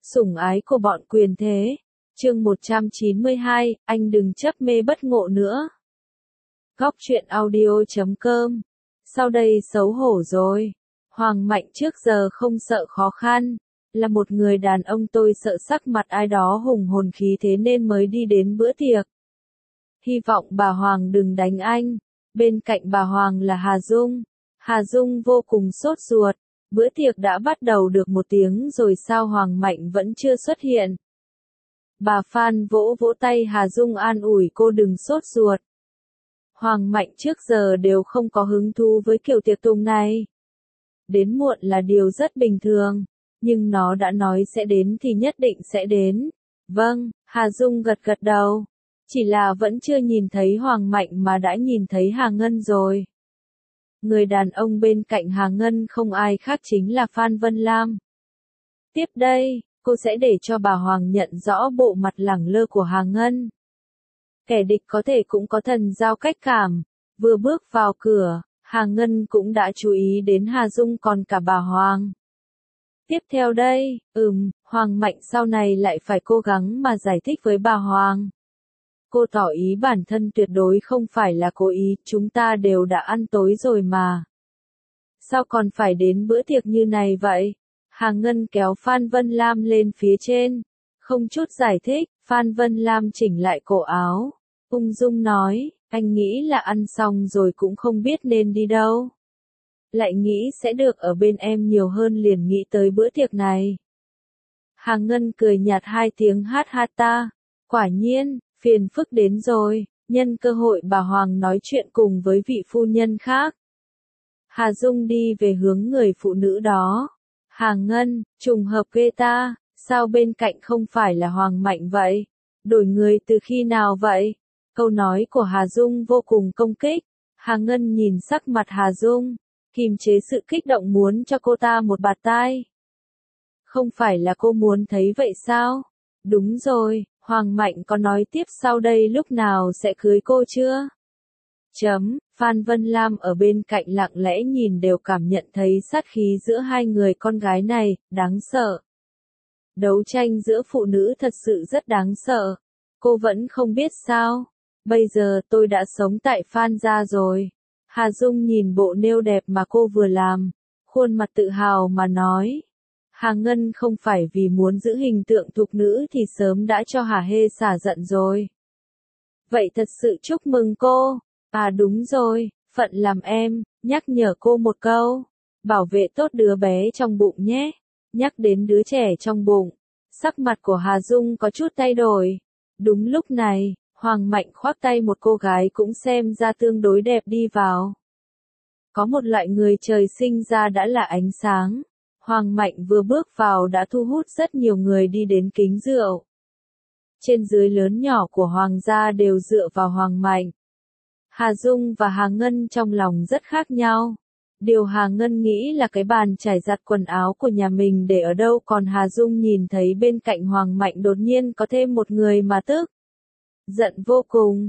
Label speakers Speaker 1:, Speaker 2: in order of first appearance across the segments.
Speaker 1: Sủng ái của bọn quyền thế. Chương 192, anh đừng chấp mê bất ngộ nữa. Góc truyện audio.com. Sau đây xấu hổ rồi. Hoàng Mạnh trước giờ không sợ khó khăn. Là một người đàn ông tôi sợ sắc mặt ai đó hùng hồn khí thế nên mới đi đến bữa tiệc. Hy vọng bà Hoàng đừng đánh anh. Bên cạnh bà Hoàng là Hà Dung. Hà Dung vô cùng sốt ruột. Bữa tiệc đã bắt đầu được 1 tiếng rồi sao Hoàng Mạnh vẫn chưa xuất hiện. Bà Phan vỗ vỗ tay Hà Dung an ủi cô đừng sốt ruột. Hoàng Mạnh trước giờ đều không có hứng thú với kiểu tiệc tùng này. Đến muộn là điều rất bình thường, nhưng nó đã nói sẽ đến thì nhất định sẽ đến. Vâng, Hà Dung gật gật đầu. Chỉ là vẫn chưa nhìn thấy Hoàng Mạnh mà đã nhìn thấy Hà Ngân rồi. Người đàn ông bên cạnh Hà Ngân không ai khác chính là Phan Vân Lam. Tiếp đây, cô sẽ để cho bà Hoàng nhận rõ bộ mặt lẳng lơ của Hà Ngân. Kẻ địch có thể cũng có thần giao cách cảm. Vừa bước vào cửa, Hà Ngân cũng đã chú ý đến Hà Dung còn cả bà Hoàng. Tiếp theo đây, Hoàng Mạnh sau này lại phải cố gắng mà giải thích với bà Hoàng. Cô tỏ ý bản thân tuyệt đối không phải là cố ý, chúng ta đều đã ăn tối rồi mà. Sao còn phải đến bữa tiệc như này vậy? Hà Ngân kéo Phan Vân Lam lên phía trên. Không chút giải thích, Phan Vân Lam chỉnh lại cổ áo. Ung dung nói, anh nghĩ là ăn xong rồi cũng không biết nên đi đâu. Lại nghĩ sẽ được ở bên em nhiều hơn liền nghĩ tới bữa tiệc này. Hà Ngân cười nhạt 2 tiếng hát ha ta. Quả nhiên, phiền phức đến rồi, nhân cơ hội bà Hoàng nói chuyện cùng với vị phu nhân khác. Hà Dung đi về hướng người phụ nữ đó. Hà Ngân, trùng hợp ghê ta, sao bên cạnh không phải là Hoàng Mạnh vậy? Đổi người từ khi nào vậy? Câu nói của Hà Dung vô cùng công kích. Hà Ngân nhìn sắc mặt Hà Dung, kiềm chế sự kích động muốn cho cô ta một bạt tai. Không phải là cô muốn thấy vậy sao? Đúng rồi, Hoàng Mạnh có nói tiếp sau đây lúc nào sẽ cưới cô chưa? Phan Vân Lam ở bên cạnh lặng lẽ nhìn đều cảm nhận thấy sát khí giữa hai người con gái này, đáng sợ. Đấu tranh giữa phụ nữ thật sự rất đáng sợ. Cô vẫn không biết sao. Bây giờ tôi đã sống tại Phan gia rồi. Hà Dung nhìn bộ nêu đẹp mà cô vừa làm. Khuôn mặt tự hào mà nói. Hà Ngân không phải vì muốn giữ hình tượng thục nữ thì sớm đã cho Hà Hê xả giận rồi. Vậy thật sự chúc mừng cô. À đúng rồi, phận làm em, nhắc nhở cô một câu. Bảo vệ tốt đứa bé trong bụng nhé. Nhắc đến đứa trẻ trong bụng. Sắc mặt của Hà Dung có chút thay đổi. Đúng lúc này, Hoàng Mạnh khoác tay một cô gái cũng xem ra tương đối đẹp đi vào. Có một loại người trời sinh ra đã là ánh sáng. Hoàng Mạnh vừa bước vào đã thu hút rất nhiều người đi đến kính rượu. Trên dưới lớn nhỏ của Hoàng gia đều dựa vào Hoàng Mạnh. Hà Dung và Hà Ngân trong lòng rất khác nhau. Điều Hà Ngân nghĩ là cái bàn trải giặt quần áo của nhà mình để ở đâu, còn Hà Dung nhìn thấy bên cạnh Hoàng Mạnh đột nhiên có thêm một người mà tức. Giận vô cùng,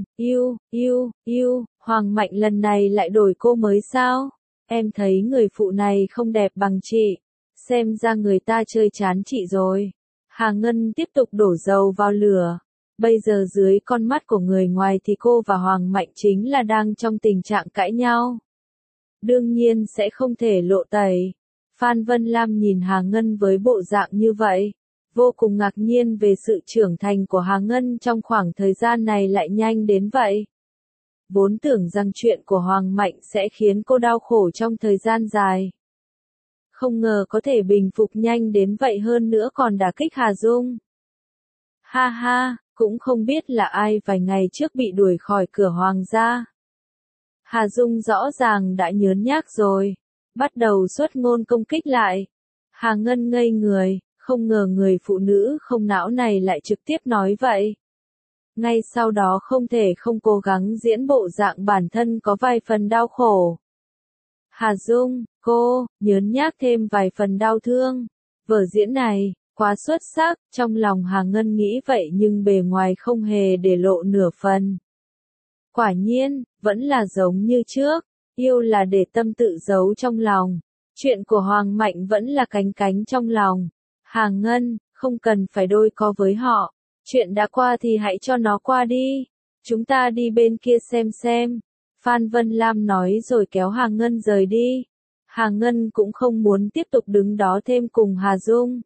Speaker 1: yêu, Hoàng Mạnh lần này lại đổi cô mới sao? Em thấy người phụ này không đẹp bằng chị. Xem ra người ta chơi chán chị rồi. Hà Ngân tiếp tục đổ dầu vào lửa. Bây giờ dưới con mắt của người ngoài thì cô và Hoàng Mạnh chính là đang trong tình trạng cãi nhau. Đương nhiên sẽ không thể lộ tẩy. Phan Vân Lam nhìn Hà Ngân với bộ dạng như vậy. Vô cùng ngạc nhiên về sự trưởng thành của Hà Ngân trong khoảng thời gian này lại nhanh đến vậy. Vốn tưởng rằng chuyện của Hoàng Mạnh sẽ khiến cô đau khổ trong thời gian dài. Không ngờ có thể bình phục nhanh đến vậy, hơn nữa còn đả kích Hà Dung. Ha ha, cũng không biết là ai vài ngày trước bị đuổi khỏi cửa Hoàng gia. Hà Dung rõ ràng đã nhớn nhác rồi. Bắt đầu xuất ngôn công kích lại. Hà Ngân ngây người, không ngờ người phụ nữ không não này lại trực tiếp nói vậy. Ngay sau đó không thể không cố gắng diễn bộ dạng bản thân có vài phần đau khổ. Hà Dung, cô, nhớn nhác thêm vài phần đau thương. Vở diễn này, quá xuất sắc, trong lòng Hà Ngân nghĩ vậy nhưng bề ngoài không hề để lộ nửa phần. Quả nhiên, vẫn là giống như trước, yêu là để tâm tự giấu trong lòng. Chuyện của Hoàng Mạnh vẫn là cánh cánh trong lòng. Hà Ngân, Không cần phải đôi co với họ. Chuyện đã qua thì hãy cho nó qua đi. Chúng ta đi bên kia xem. Phan Vân Lam nói rồi kéo Hà Ngân rời đi. Hà Ngân cũng không muốn tiếp tục đứng đó thêm cùng Hà Dung.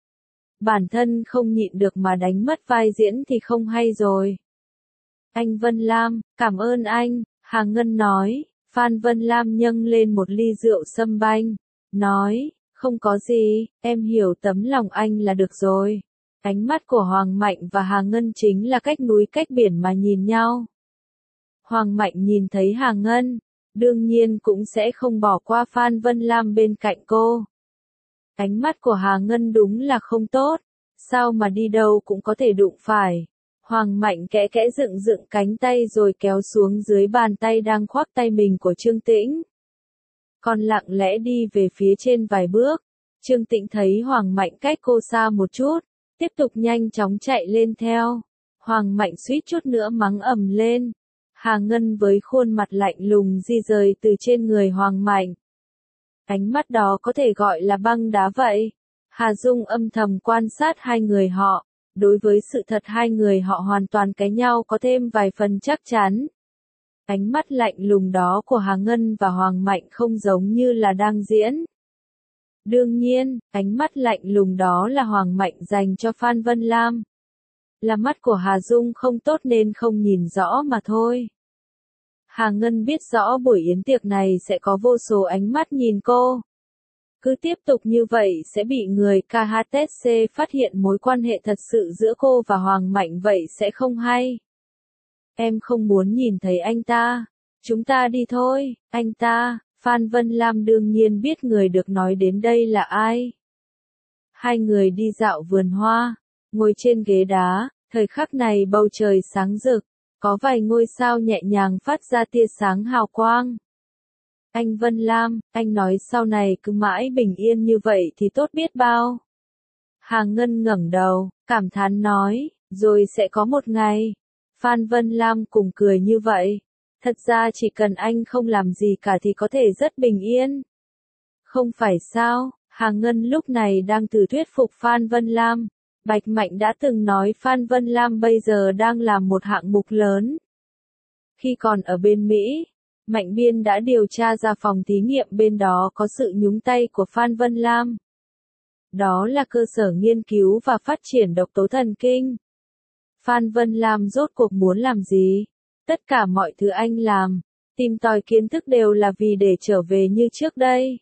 Speaker 1: Bản thân không nhịn được mà đánh mất vai diễn thì không hay rồi. Anh Vân Lam, cảm ơn anh, Hà Ngân nói. Phan Vân Lam nhâng lên một ly rượu sâm banh. Nói, không có gì, em hiểu tấm lòng anh là được rồi. Ánh mắt của Hoàng Mạnh và Hà Ngân chính là cách núi cách biển mà nhìn nhau. Hoàng Mạnh nhìn thấy Hà Ngân, đương nhiên cũng sẽ không bỏ qua Phan Vân Lam bên cạnh cô. Ánh mắt của Hà Ngân đúng là không tốt, sao mà đi đâu cũng có thể đụng phải. Hoàng Mạnh kẽ kẽ dựng cánh tay rồi kéo xuống dưới bàn tay đang khoác tay mình của Trương Tĩnh. Còn lặng lẽ đi về phía trên vài bước. Trương Tĩnh thấy Hoàng Mạnh cách cô xa một chút, tiếp tục nhanh chóng chạy lên theo. Hoàng Mạnh suýt chút nữa mắng ầm lên. Hà Ngân với khuôn mặt lạnh lùng di rời từ trên người Hoàng Mạnh. Ánh mắt đó có thể gọi là băng đá vậy. Hà Dung âm thầm quan sát hai người họ. Đối với sự thật hai người họ hoàn toàn cãi nhau có thêm vài phần chắc chắn. Ánh mắt lạnh lùng đó của Hà Ngân và Hoàng Mạnh không giống như là đang diễn. Đương nhiên, ánh mắt lạnh lùng đó là Hoàng Mạnh dành cho Phan Vân Lam. Là mắt của Hà Dung không tốt nên không nhìn rõ mà thôi. Hà Ngân biết rõ buổi yến tiệc này sẽ có vô số ánh mắt nhìn cô. Cứ tiếp tục như vậy sẽ bị người KHTC phát hiện mối quan hệ thật sự giữa cô và Hoàng Mạnh vậy sẽ không hay. Em không muốn nhìn thấy anh ta. Chúng ta đi thôi, anh ta. Phan Vân Lam đương nhiên biết người được nói đến đây là ai. Hai người đi dạo vườn hoa, ngồi trên ghế đá, thời khắc này bầu trời sáng rực, có vài ngôi sao nhẹ nhàng phát ra tia sáng hào quang. Anh Vân Lam, anh nói sau này cứ mãi bình yên như vậy thì tốt biết bao. Hà Ngân ngẩng đầu, cảm thán nói, rồi sẽ có một ngày. Phan Vân Lam cùng cười như vậy. Thật ra chỉ cần anh không làm gì cả thì có thể rất bình yên. Không phải sao, Hà Ngân lúc này đang thử thuyết phục Phan Vân Lam. Bạch Mạnh đã từng nói Phan Vân Lam bây giờ đang làm một hạng mục lớn. Khi còn ở bên Mỹ, Mạnh Biên đã điều tra ra phòng thí nghiệm bên đó có sự nhúng tay của Phan Vân Lam. Đó là cơ sở nghiên cứu và phát triển độc tố thần kinh. Phan Vân Lam rốt cuộc muốn làm gì? Tất cả mọi thứ anh làm, tìm tòi kiến thức đều là vì để trở về như trước đây.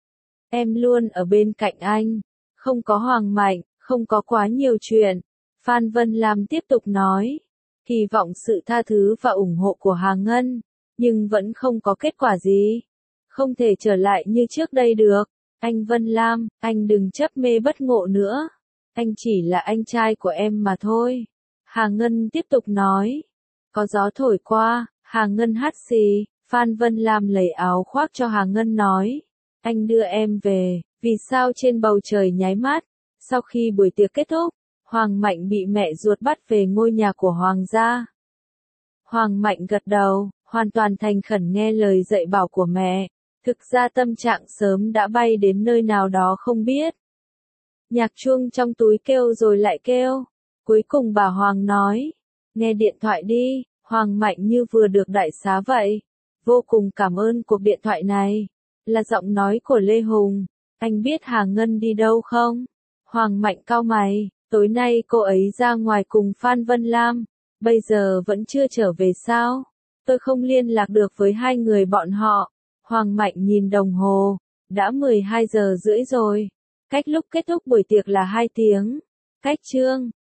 Speaker 1: Em luôn ở bên cạnh anh, không có Hoàng Mạnh, không có quá nhiều chuyện. Phan Vân Lam tiếp tục nói, hy vọng sự tha thứ và ủng hộ của Hà Ngân, nhưng vẫn không có kết quả gì. Không thể trở lại như trước đây được. Anh Vân Lam, anh đừng chấp mê bất ngộ nữa. Anh chỉ là anh trai của em mà thôi. Hà Ngân tiếp tục nói. Có gió thổi qua, Hà Ngân hắt xì, Phan Vân Lam lấy áo khoác cho Hà Ngân nói. Anh đưa em về, vì sao trên bầu trời nháy mắt. Sau khi buổi tiệc kết thúc, Hoàng Mạnh bị mẹ ruột bắt về ngôi nhà của Hoàng gia. Hoàng Mạnh gật đầu, hoàn toàn thành khẩn nghe lời dạy bảo của mẹ. Thực ra tâm trạng sớm đã bay đến nơi nào đó không biết. Nhạc chuông trong túi kêu rồi lại kêu. Cuối cùng bà Hoàng nói. Nghe điện thoại đi, Hoàng Mạnh như vừa được đại xá vậy. Vô cùng cảm ơn cuộc điện thoại này. Là giọng nói của Lê Hùng. Anh biết Hà Ngân đi đâu không? Hoàng Mạnh cau mày. Tối nay cô ấy ra ngoài cùng Phan Vân Lam. Bây giờ vẫn chưa trở về sao? Tôi không liên lạc được với hai người bọn họ. Hoàng Mạnh nhìn đồng hồ. Đã 12 giờ rưỡi rồi. Cách lúc kết thúc buổi tiệc là 2 tiếng. Cách chương